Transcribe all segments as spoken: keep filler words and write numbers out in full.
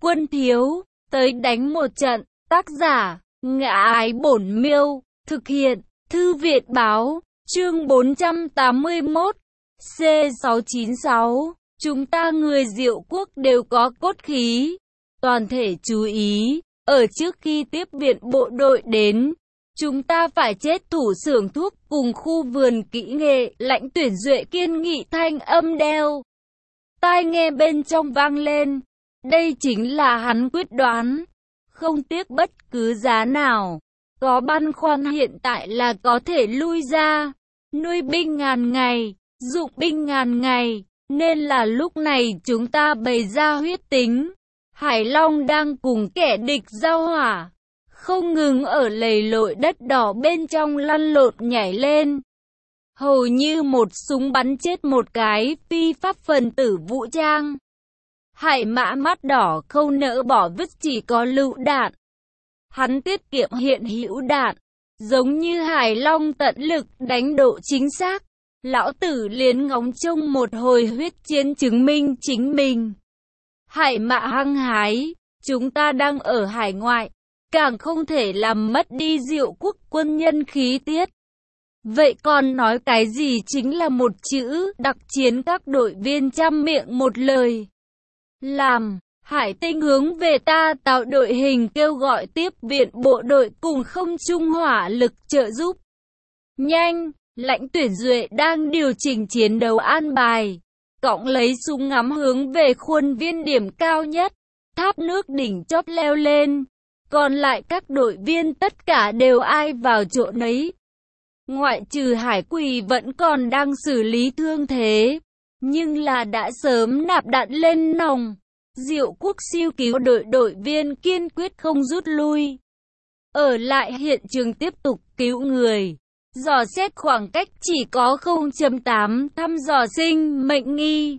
quân thiếu, tới đánh một trận. Tác giả, Ngã Ái Bổn Miêu, thực hiện, Thư Viện Báo, chương bốn trăm tám mươi mốt, C sáu chín sáu, chúng ta người Diệu Quốc đều có cốt khí. Toàn thể chú ý, ở trước khi tiếp viện bộ đội đến, chúng ta phải chết thủ xưởng thuốc cùng khu vườn kỹ nghệ. Lãnh Tuyển Duệ kiên nghị thanh âm đeo tai nghe bên trong vang lên. Đây chính là hắn quyết đoán, không tiếc bất cứ giá nào. Có băn khoăn hiện tại là có thể lui ra, nuôi binh ngàn ngày, dụng binh ngàn ngày, nên là lúc này chúng ta bày ra huyết tính. Hải Long đang cùng kẻ địch giao hỏa, không ngừng ở lầy lội đất đỏ bên trong lăn lộn nhảy lên. Hầu như một súng bắn chết một cái phi pháp phần tử vũ trang. Hải Mã mắt đỏ không nỡ bỏ vứt chỉ có lựu đạn. Hắn tiết kiệm hiện hữu đạn, giống như Hải Long tận lực đánh độ chính xác. Lão tử liền ngóng trông một hồi huyết chiến chứng minh chính mình. Hải Mã hăng hái, chúng ta đang ở hải ngoại, càng không thể làm mất đi Diệu Quốc quân nhân khí tiết. Vậy còn nói cái gì chính là một chữ đặc chiến. Các đội viên trăm miệng một lời. Làm. Hải Tinh hướng về ta tạo đội hình kêu gọi tiếp viện bộ đội cùng không trung hỏa lực trợ giúp. Nhanh. Lãnh Tuyển Duệ đang điều chỉnh chiến đấu an bài, cõng lấy súng ngắm hướng về khuôn viên điểm cao nhất, tháp nước đỉnh chóp leo lên. Còn lại các đội viên tất cả đều ai vào chỗ nấy. Ngoại trừ Hải Quỳ vẫn còn đang xử lý thương thế, nhưng là đã sớm nạp đạn lên nòng. Diệu Quốc siêu cứu đội đội viên kiên quyết không rút lui, ở lại hiện trường tiếp tục cứu người. Dò xét khoảng cách chỉ có không phẩy tám thăm dò sinh mệnh nghi.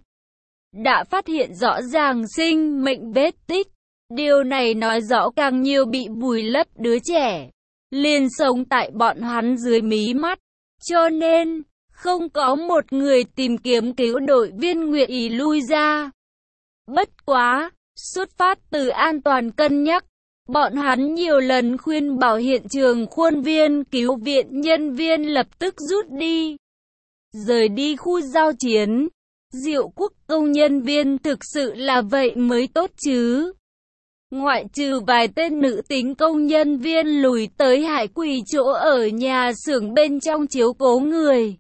Đã phát hiện rõ ràng sinh mệnh vết tích. Điều này nói rõ càng nhiều bị vùi lấp đứa trẻ liền sống tại bọn hắn dưới mí mắt. Cho nên, không có một người tìm kiếm cứu đội viên nguyện ý lui ra. Bất quá, xuất phát từ an toàn cân nhắc, bọn hắn nhiều lần khuyên bảo hiện trường khuôn viên cứu viện nhân viên lập tức rút đi, rời đi khu giao chiến. Diệu Quốc công nhân viên thực sự là vậy mới tốt chứ. Ngoại trừ vài tên nữ tính công nhân viên lùi tới Hải Quỳ chỗ ở nhà xưởng bên trong chiếu cố người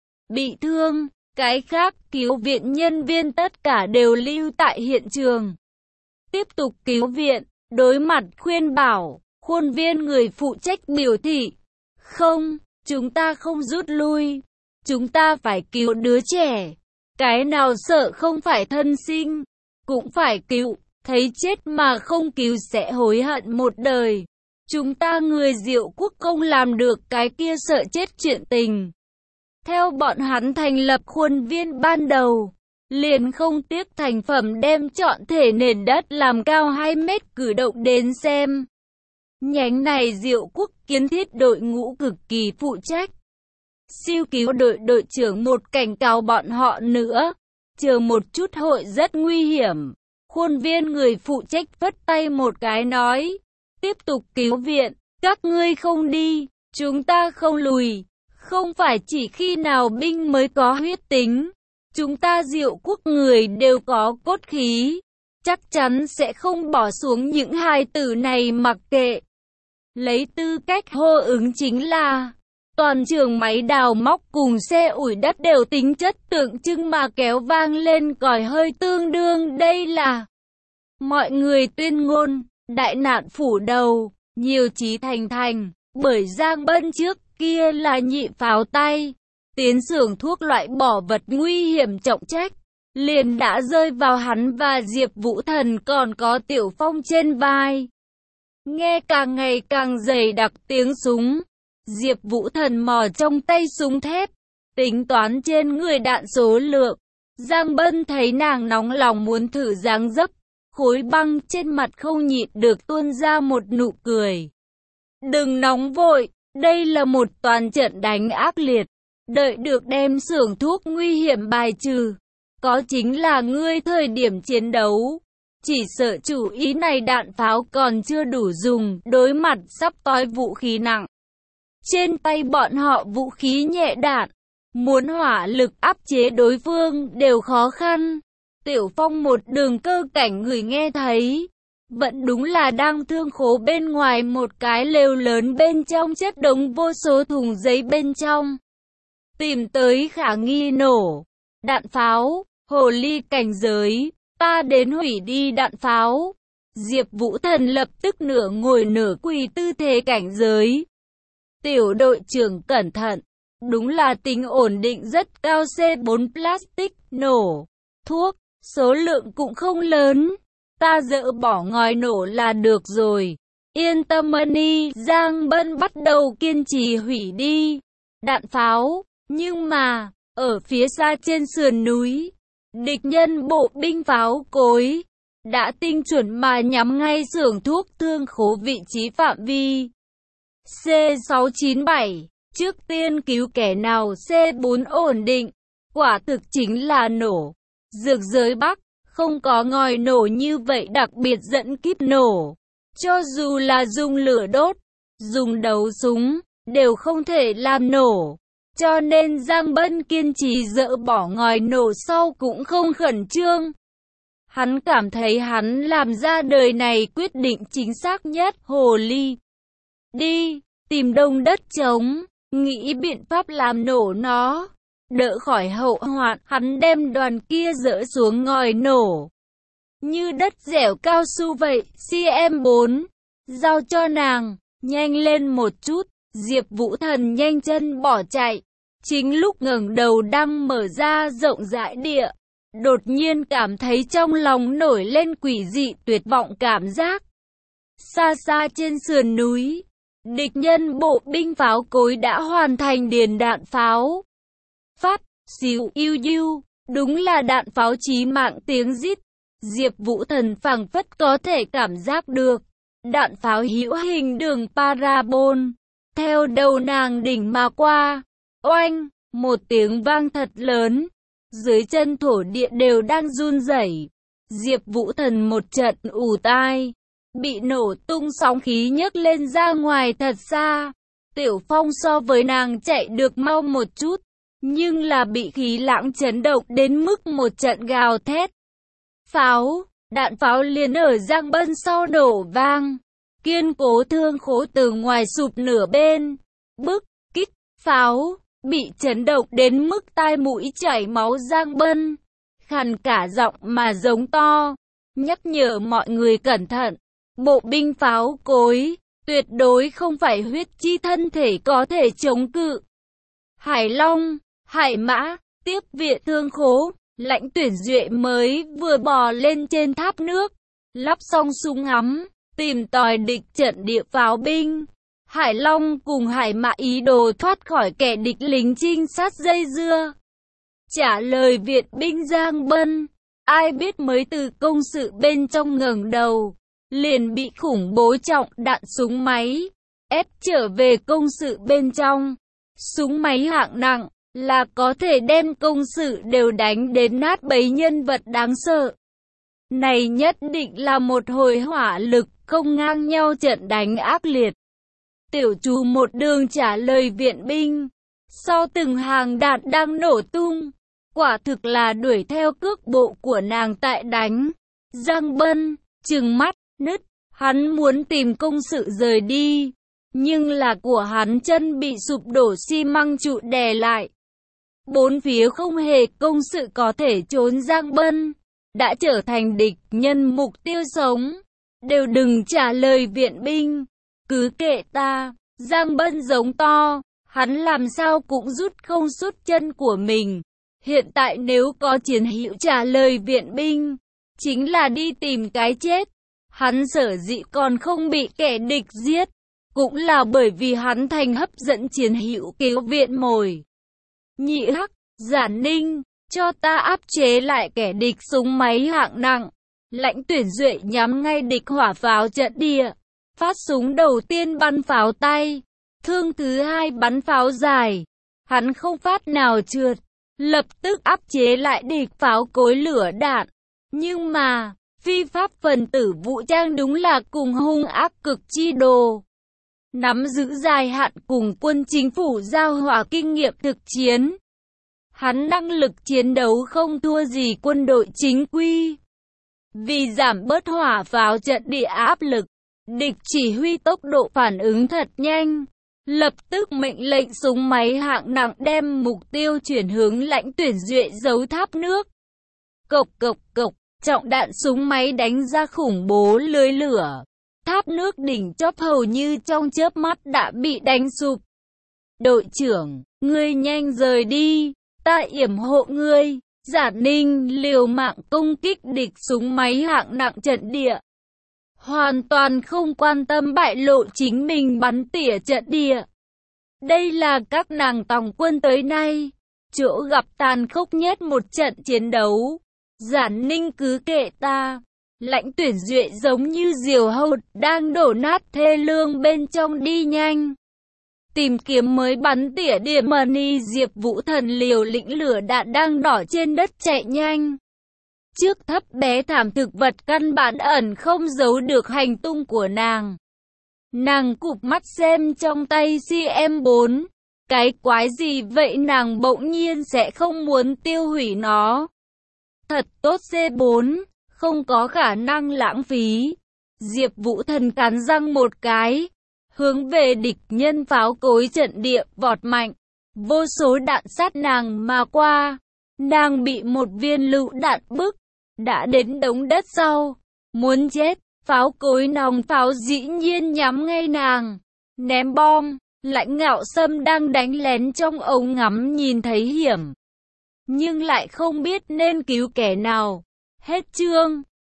bị thương, cái khác cứu viện nhân viên tất cả đều lưu tại hiện trường, tiếp tục cứu viện. Đối mặt khuyên bảo, khuôn viên người phụ trách biểu thị, không, chúng ta không rút lui, chúng ta phải cứu đứa trẻ, cái nào sợ không phải thân sinh, cũng phải cứu, thấy chết mà không cứu sẽ hối hận một đời. Chúng ta người Diệu Quốc không làm được cái kia sợ chết chuyện tình. Theo bọn hắn thành lập khuôn viên ban đầu, liền không tiếc thành phẩm đem trọn thể nền đất làm cao hai mét cử động đến xem. Nhánh này Diệu Quốc kiến thiết đội ngũ cực kỳ phụ trách. Siêu cứu đội đội trưởng một cảnh cáo bọn họ nữa, chờ một chút hội rất nguy hiểm. Khuôn viên người phụ trách vất tay một cái nói, tiếp tục cứu viện, các ngươi không đi, chúng ta không lùi. Không phải chỉ khi nào binh mới có huyết tính. Chúng ta Diệu Quốc người đều có cốt khí, chắc chắn sẽ không bỏ xuống những hài tử này mặc kệ. Lấy tư cách hô ứng chính là, toàn trường máy đào móc cùng xe ủi đất đều tính chất tượng trưng mà kéo vang lên còi hơi tương đương. Đây là mọi người tuyên ngôn, đại nạn phủ đầu, nhiều chí thành thành, bởi Giang Bân trước kia là nhị pháo tay. Tiến xưởng thuốc loại bỏ vật nguy hiểm trọng trách, liền đã rơi vào hắn và Diệp Vũ Thần còn có Tiểu Phong trên vai. Nghe càng ngày càng dày đặc tiếng súng, Diệp Vũ Thần mò trong tay súng thép, tính toán trên người đạn số lượng. Giang Bân thấy nàng nóng lòng muốn thử dáng dấp, khối băng trên mặt không nhịn được tuôn ra một nụ cười. Đừng nóng vội, đây là một toàn trận đánh ác liệt. Đợi được đem xưởng thuốc nguy hiểm bài trừ, có chính là ngươi thời điểm chiến đấu. Chỉ sợ chủ ý này đạn pháo còn chưa đủ dùng, đối mặt sắp tới vũ khí nặng. Trên tay bọn họ vũ khí nhẹ đạn, muốn hỏa lực áp chế đối phương đều khó khăn. Tiểu Phong một đường cơ cảnh người nghe thấy, vẫn đúng là đang thương khố bên ngoài một cái lều lớn bên trong chất đống vô số thùng giấy bên trong. Tìm tới khả nghi nổ đạn pháo, hồ ly cảnh giới, ta đến hủy đi đạn pháo. Diệp Vũ Thần lập tức nửa ngồi nửa quỳ tư thế cảnh giới. Tiểu đội trưởng cẩn thận, đúng là tính ổn định rất cao. C bốn plastic nổ thuốc, số lượng cũng không lớn, ta dỡ bỏ ngòi nổ là được rồi. Yên tâm Ân, Giang Bân bắt đầu kiên trì hủy đi đạn pháo, nhưng mà ở phía xa trên sườn núi, địch nhân bộ binh pháo cối đã tinh chuẩn mà nhắm ngay xưởng thuốc thương khố vị trí phạm vi. C sáu chín bảy, trước tiên cứu kẻ nào. C bốn ổn định, quả thực chính là nổ. Dược giới Bắc, không có ngòi nổ như vậy đặc biệt dẫn kíp nổ. Cho dù là dùng lửa đốt, dùng đấu súng, đều không thể làm nổ. Cho nên Giang Bân kiên trì dỡ bỏ ngòi nổ sau cũng không khẩn trương. Hắn cảm thấy hắn làm ra đời này quyết định chính xác nhất. Hồ ly, đi, tìm đông đất trống, nghĩ biện pháp làm nổ nó, đỡ khỏi hậu hoạn. Hắn đem đoàn kia dỡ xuống ngòi nổ, như đất dẻo cao su vậy. C M bốn, giao cho nàng, nhanh lên một chút. Diệp Vũ Thần nhanh chân bỏ chạy. Chính lúc ngẩng đầu đang mở ra rộng rãi địa, đột nhiên cảm thấy trong lòng nổi lên quỷ dị tuyệt vọng cảm giác. Xa xa trên sườn núi, địch nhân bộ binh pháo cối đã hoàn thành điền đạn pháo. Phát, xíu iu iu, đúng là đạn pháo chí mạng tiếng rít. Diệp Vũ Thần phảng phất có thể cảm giác được đạn pháo hữu hình đường parabol theo đầu nàng đỉnh mà qua. Oanh, một tiếng vang thật lớn, dưới chân thổ địa đều đang run rẩy. Diệp Vũ Thần một trận ù tai, bị nổ tung sóng khí nhấc lên ra ngoài thật xa. Tiểu Phong so với nàng chạy được mau một chút, nhưng là bị khí lãng chấn động đến mức một trận gào thét. Pháo, đạn pháo liền ở Giang Bân sau nổ vang, kiên cố thương khố từ ngoài sụp nửa bên. Bức kích pháo bị chấn động đến mức tai mũi chảy máu. Giang Bân khàn cả giọng mà giống to, nhắc nhở mọi người cẩn thận. Bộ binh pháo cối tuyệt đối không phải huyết chi thân thể có thể chống cự. Hải Long, Hải Mã tiếp viện thương khố. Lãnh Tuyển Duệ mới vừa bò lên trên tháp nước, lắp xong súng ngắm, tìm tòi địch trận địa pháo binh. Hải Long cùng Hải Mã ý đồ thoát khỏi kẻ địch lính trinh sát dây dưa, trả lời viện binh Giang Bân. Ai biết mới từ công sự bên trong ngẩng đầu, liền bị khủng bố trọng đạn súng máy ép trở về công sự bên trong. Súng máy hạng nặng là có thể đem công sự đều đánh đến nát bấy. Nhân vật đáng sợ này nhất định là một hồi hỏa lực không ngang nhau trận đánh ác liệt. Tiểu Chu một đường trả lời viện binh, sau từng hàng đạn đang nổ tung, quả thực là đuổi theo cước bộ của nàng tại đánh. Giang Bân trừng mắt nứt, hắn muốn tìm công sự rời đi, nhưng là của hắn chân bị sụp đổ xi măng trụ đè lại. Bốn phía không hề công sự có thể trốn. Giang Bân đã trở thành địch nhân mục tiêu sống. Đều đừng trả lời viện binh, cứ kệ ta. Giang Bân giống to, hắn làm sao cũng rút không rút chân của mình. Hiện tại nếu có chiến hữu trả lời viện binh, chính là đi tìm cái chết. Hắn sở dĩ còn không bị kẻ địch giết, cũng là bởi vì hắn thành hấp dẫn chiến hữu cứu viện mồi. Nhị Hắc, Giản Ninh, cho ta áp chế lại kẻ địch súng máy hạng nặng. Lãnh Tuyển Duệ nhắm ngay địch hỏa pháo trận địa, phát súng đầu tiên bắn pháo tay, thương thứ hai bắn pháo dài. Hắn không phát nào trượt, lập tức áp chế lại địch pháo cối lửa đạn. Nhưng mà, Phi pháp phần tử vũ trang đúng là cùng hung ác cực chi đồ. Nắm giữ dài hạn cùng quân chính phủ giao hòa kinh nghiệm thực chiến. Hắn năng lực chiến đấu không thua gì quân đội chính quy. Vì giảm bớt hỏa pháo trận địa áp lực, địch chỉ huy tốc độ phản ứng thật nhanh. Lập tức mệnh lệnh súng máy hạng nặng đem mục tiêu chuyển hướng Lãnh Tuyển Duệ giấu tháp nước. Cộc cộc cộc, trọng đạn súng máy đánh ra khủng bố lưới lửa. Tháp nước đỉnh chóp hầu như trong chớp mắt đã bị đánh sụp. Đội trưởng, ngươi nhanh rời đi, ta yểm hộ ngươi. Giả Ninh liều mạng công kích địch súng máy hạng nặng trận địa. Hoàn toàn không quan tâm bại lộ chính mình bắn tỉa trận địa. Đây là các nàng tòng quân tới nay chỗ gặp tàn khốc nhất một trận chiến đấu. Giả Ninh cứ kệ ta. Lãnh Tuyển Duệ giống như diều hâu đang đổ nát thê lương bên trong đi nhanh. Tìm kiếm mới bắn tỉa điểm mani. Diệp Vũ Thần liều lĩnh lửa đạn đang đỏ trên đất chạy nhanh. Trước thấp bé thảm thực vật căn bản ẩn không giấu được hành tung của nàng. Nàng cụp mắt xem trong tay C M bốn. Cái quái gì vậy, nàng bỗng nhiên sẽ không muốn tiêu hủy nó. Thật tốt C bốn, không có khả năng lãng phí. Diệp Vũ Thần cắn răng một cái, hướng về địch nhân pháo cối trận địa vọt mạnh. Vô số đạn sát nàng mà qua. Nàng bị một viên lựu đạn bức, đã đến đống đất sau. Muốn chết, pháo cối nòng pháo dĩ nhiên nhắm ngay nàng. Ném bom, Lãnh Ngạo Sâm đang đánh lén trong ống ngắm nhìn thấy hiểm. Nhưng lại không biết nên cứu kẻ nào. Hết chương.